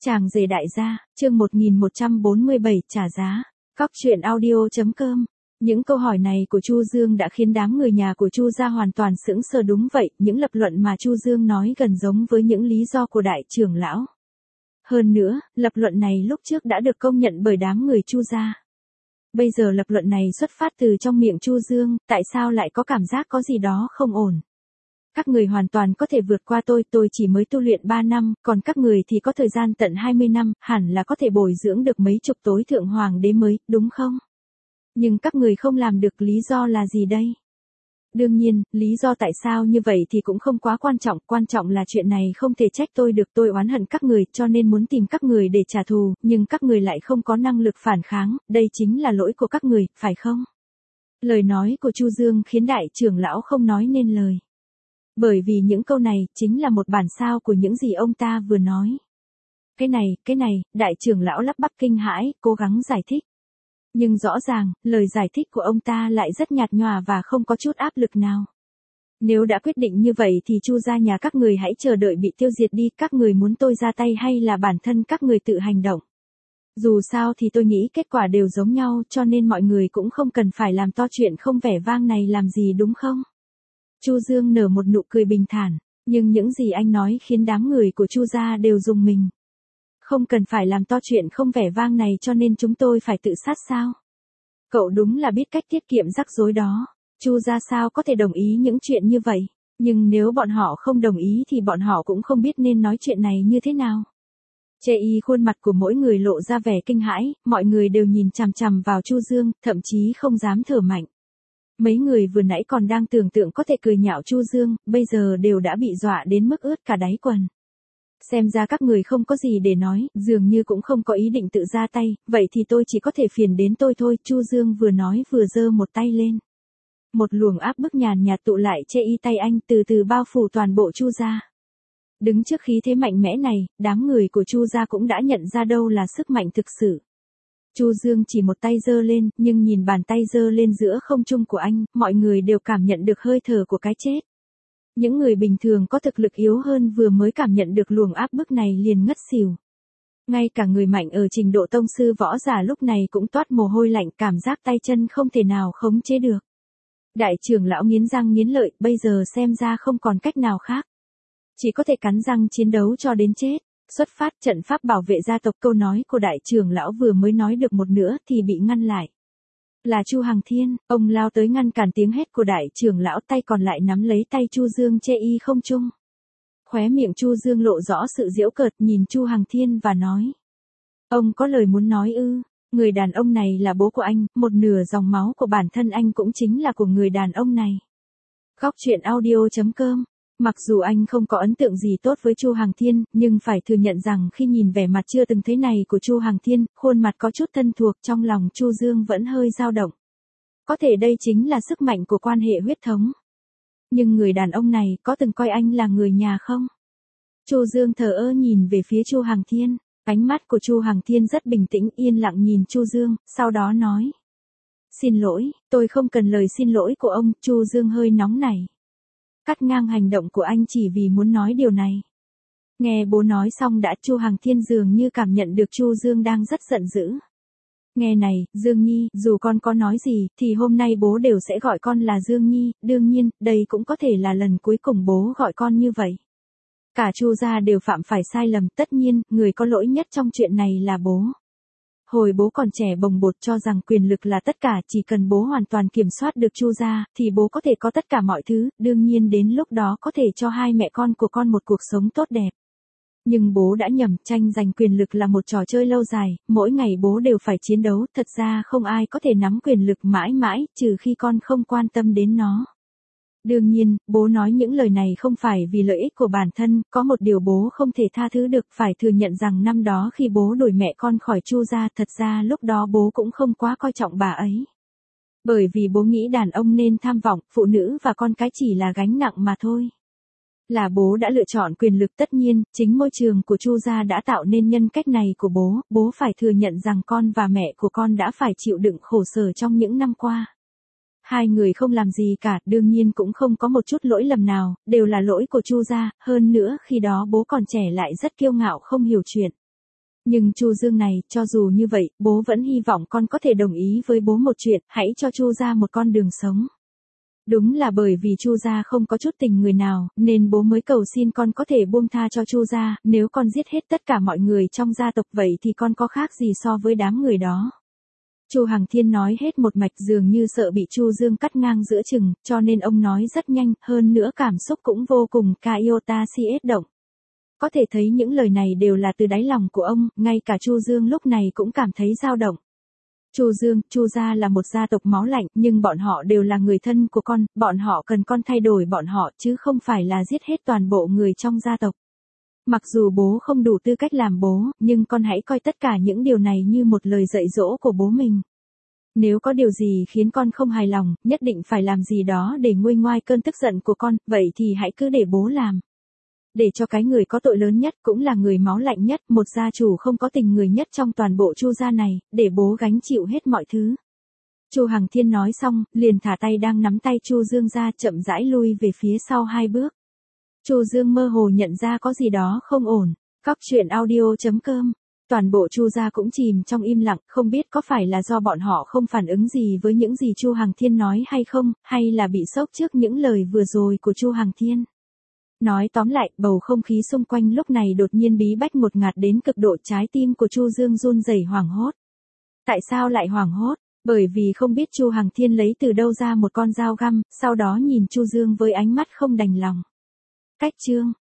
Chàng rể đại gia, chương 1147 trả giá. Cóc truyện audio.com. Những câu hỏi này của Chu Dương đã khiến đám người nhà của Chu gia hoàn toàn sững sờ. Đúng vậy, những lập luận mà Chu Dương nói gần giống với những lý do của đại trưởng lão. Hơn nữa, lập luận này lúc trước đã được công nhận bởi đám người Chu gia. Bây giờ lập luận này xuất phát từ trong miệng Chu Dương, tại sao lại có cảm giác có gì đó không ổn? Các người hoàn toàn có thể vượt qua tôi chỉ mới tu luyện 3 năm, còn các người thì có thời gian tận 20 năm, hẳn là có thể bồi dưỡng được mấy chục tối thượng hoàng đế mới, đúng không? Nhưng các người không làm được, lý do là gì đây? Đương nhiên, lý do tại sao như vậy thì cũng không quá quan trọng là chuyện này không thể trách tôi được, tôi oán hận các người cho nên muốn tìm các người để trả thù, nhưng các người lại không có năng lực phản kháng, đây chính là lỗi của các người, phải không? Lời nói của Chu Dương khiến đại trưởng lão không nói nên lời. Bởi vì những câu này chính là một bản sao của những gì ông ta vừa nói. Cái này, đại trưởng lão lắp bắp kinh hãi, cố gắng giải thích. Nhưng rõ ràng, lời giải thích của ông ta lại rất nhạt nhòa và không có chút áp lực nào. Nếu đã quyết định như vậy thì Chu gia nhà các người hãy chờ đợi bị tiêu diệt đi, các người muốn tôi ra tay hay là bản thân các người tự hành động. Dù sao thì tôi nghĩ kết quả đều giống nhau, cho nên mọi người cũng không cần phải làm to chuyện không vẻ vang này làm gì, đúng không? Chu Dương nở một nụ cười bình thản, nhưng những gì anh nói khiến đám người của Chu gia đều rùng mình. Không cần phải làm to chuyện không vẻ vang này cho nên chúng tôi phải tự sát sao? Cậu đúng là biết cách tiết kiệm rắc rối đó. Chu gia sao có thể đồng ý những chuyện như vậy? Nhưng nếu bọn họ không đồng ý thì bọn họ cũng không biết nên nói chuyện này như thế nào. Chê y khuôn mặt của mỗi người lộ ra vẻ kinh hãi, mọi người đều nhìn chằm chằm vào Chu Dương, thậm chí không dám thở mạnh. Mấy người vừa nãy còn đang tưởng tượng có thể cười nhạo Chu Dương, bây giờ đều đã bị dọa đến mức ướt cả đáy quần. Xem ra các người không có gì để nói, dường như cũng không có ý định tự ra tay, vậy thì tôi chỉ có thể phiền đến tôi thôi. Chu Dương vừa nói vừa giơ một tay lên. Một luồng áp bức nhàn nhạt tụ lại che y tay anh, từ từ bao phủ toàn bộ Chu gia. Đứng trước khí thế mạnh mẽ này, đám người của Chu gia cũng đã nhận ra đâu là sức mạnh thực sự. Chu Dương chỉ một tay giơ lên, nhưng nhìn bàn tay giơ lên giữa không trung của anh, mọi người đều cảm nhận được hơi thở của cái chết. Những người bình thường có thực lực yếu hơn vừa mới cảm nhận được luồng áp bức này liền ngất xỉu. Ngay cả người mạnh ở trình độ tông sư võ giả lúc này cũng toát mồ hôi lạnh, cảm giác tay chân không thể nào khống chế được. Đại trưởng lão nghiến răng nghiến lợi, bây giờ xem ra không còn cách nào khác. Chỉ có thể cắn răng chiến đấu cho đến chết. Xuất phát trận pháp bảo vệ gia tộc, câu nói của đại trưởng lão vừa mới nói được một nửa thì bị ngăn lại. Là Chu Hằng Thiên, ông lao tới ngăn cản tiếng hét của đại trưởng lão, tay còn lại nắm lấy tay Chu Dương che y không trung. Khóe miệng Chu Dương lộ rõ sự giễu cợt, nhìn Chu Hằng Thiên và nói. Ông có lời muốn nói ư? Người đàn ông này là bố của anh, một nửa dòng máu của bản thân anh cũng chính là của người đàn ông này. Cóc truyện audio.com. Mặc dù anh không có ấn tượng gì tốt với Chu Hằng Thiên, nhưng phải thừa nhận rằng khi nhìn vẻ mặt chưa từng thấy này của Chu Hằng Thiên, khuôn mặt có chút thân thuộc, trong lòng Chu Dương vẫn hơi dao động. Có thể đây chính là sức mạnh của quan hệ huyết thống. Nhưng người đàn ông này có từng coi anh là người nhà không? Chu Dương thờ ơ nhìn về phía Chu Hằng Thiên, ánh mắt của Chu Hằng Thiên rất bình tĩnh, yên lặng nhìn Chu Dương, sau đó nói. Xin lỗi, tôi không cần lời xin lỗi của ông. Chu Dương hơi nóng nảy. Cắt ngang hành động của anh chỉ vì muốn nói điều này. Nghe bố nói xong đã, Chu Hằng Thiên dường như cảm nhận được Chu Dương đang rất giận dữ. Nghe này, Dương Nhi, dù con có nói gì, thì hôm nay bố đều sẽ gọi con là Dương Nhi, đương nhiên, đây cũng có thể là lần cuối cùng bố gọi con như vậy. Cả Chu gia đều phạm phải sai lầm, tất nhiên, người có lỗi nhất trong chuyện này là bố. Hồi bố còn trẻ bồng bột cho rằng quyền lực là tất cả, chỉ cần bố hoàn toàn kiểm soát được Chu gia, thì bố có thể có tất cả mọi thứ, đương nhiên đến lúc đó có thể cho hai mẹ con của con một cuộc sống tốt đẹp. Nhưng bố đã nhầm, tranh giành quyền lực là một trò chơi lâu dài, mỗi ngày bố đều phải chiến đấu, thật ra không ai có thể nắm quyền lực mãi mãi, trừ khi con không quan tâm đến nó. Đương nhiên, bố nói những lời này không phải vì lợi ích của bản thân, có một điều bố không thể tha thứ được, phải thừa nhận rằng năm đó khi bố đuổi mẹ con khỏi Chu gia, thật ra lúc đó bố cũng không quá coi trọng bà ấy. Bởi vì bố nghĩ đàn ông nên tham vọng, phụ nữ và con cái chỉ là gánh nặng mà thôi. Là bố đã lựa chọn quyền lực, tất nhiên, chính môi trường của Chu gia đã tạo nên nhân cách này của bố phải thừa nhận rằng con và mẹ của con đã phải chịu đựng khổ sở trong những năm qua. Hai người không làm gì cả, đương nhiên cũng không có một chút lỗi lầm nào, đều là lỗi của Chu gia, hơn nữa khi đó bố còn trẻ lại rất kiêu ngạo không hiểu chuyện. Nhưng Chu Dương này, cho dù như vậy, bố vẫn hy vọng con có thể đồng ý với bố một chuyện, hãy cho Chu gia một con đường sống. Đúng là bởi vì Chu gia không có chút tình người nào, nên bố mới cầu xin con có thể buông tha cho Chu gia, nếu con giết hết tất cả mọi người trong gia tộc vậy thì con có khác gì so với đám người đó. Chu Hằng Thiên nói hết một mạch dường như sợ bị Chu Dương cắt ngang giữa chừng, cho nên ông nói rất nhanh, hơn nữa cảm xúc cũng vô cùng iota siết động. Có thể thấy những lời này đều là từ đáy lòng của ông, ngay cả Chu Dương lúc này cũng cảm thấy dao động. Chu Dương, Chu gia là một gia tộc máu lạnh, nhưng bọn họ đều là người thân của con, bọn họ cần con thay đổi bọn họ chứ không phải là giết hết toàn bộ người trong gia tộc. Mặc dù bố không đủ tư cách làm bố, nhưng con hãy coi tất cả những điều này như một lời dạy dỗ của bố mình. Nếu có điều gì khiến con không hài lòng, nhất định phải làm gì đó để nguôi ngoai cơn tức giận của con, vậy thì hãy cứ để bố làm. Để cho cái người có tội lớn nhất cũng là người máu lạnh nhất, một gia chủ không có tình người nhất trong toàn bộ Chu gia này, để bố gánh chịu hết mọi thứ. Chu Hằng Thiên nói xong, liền thả tay đang nắm tay Chu Dương ra, chậm rãi lui về phía sau 2 bước. Chu Dương mơ hồ nhận ra có gì đó không ổn. Cóc truyện audio.com. Toàn bộ Chu gia cũng chìm trong im lặng, không biết có phải là do bọn họ không phản ứng gì với những gì Chu Hằng Thiên nói hay không, hay là bị sốc trước những lời vừa rồi của Chu Hằng Thiên. Nói tóm lại, bầu không khí xung quanh lúc này đột nhiên bí bách ngột ngạt đến cực độ, trái tim của Chu Dương run rẩy hoảng hốt. Tại sao lại hoảng hốt? Bởi vì không biết Chu Hằng Thiên lấy từ đâu ra một con dao găm, sau đó nhìn Chu Dương với ánh mắt không đành lòng. Cách chương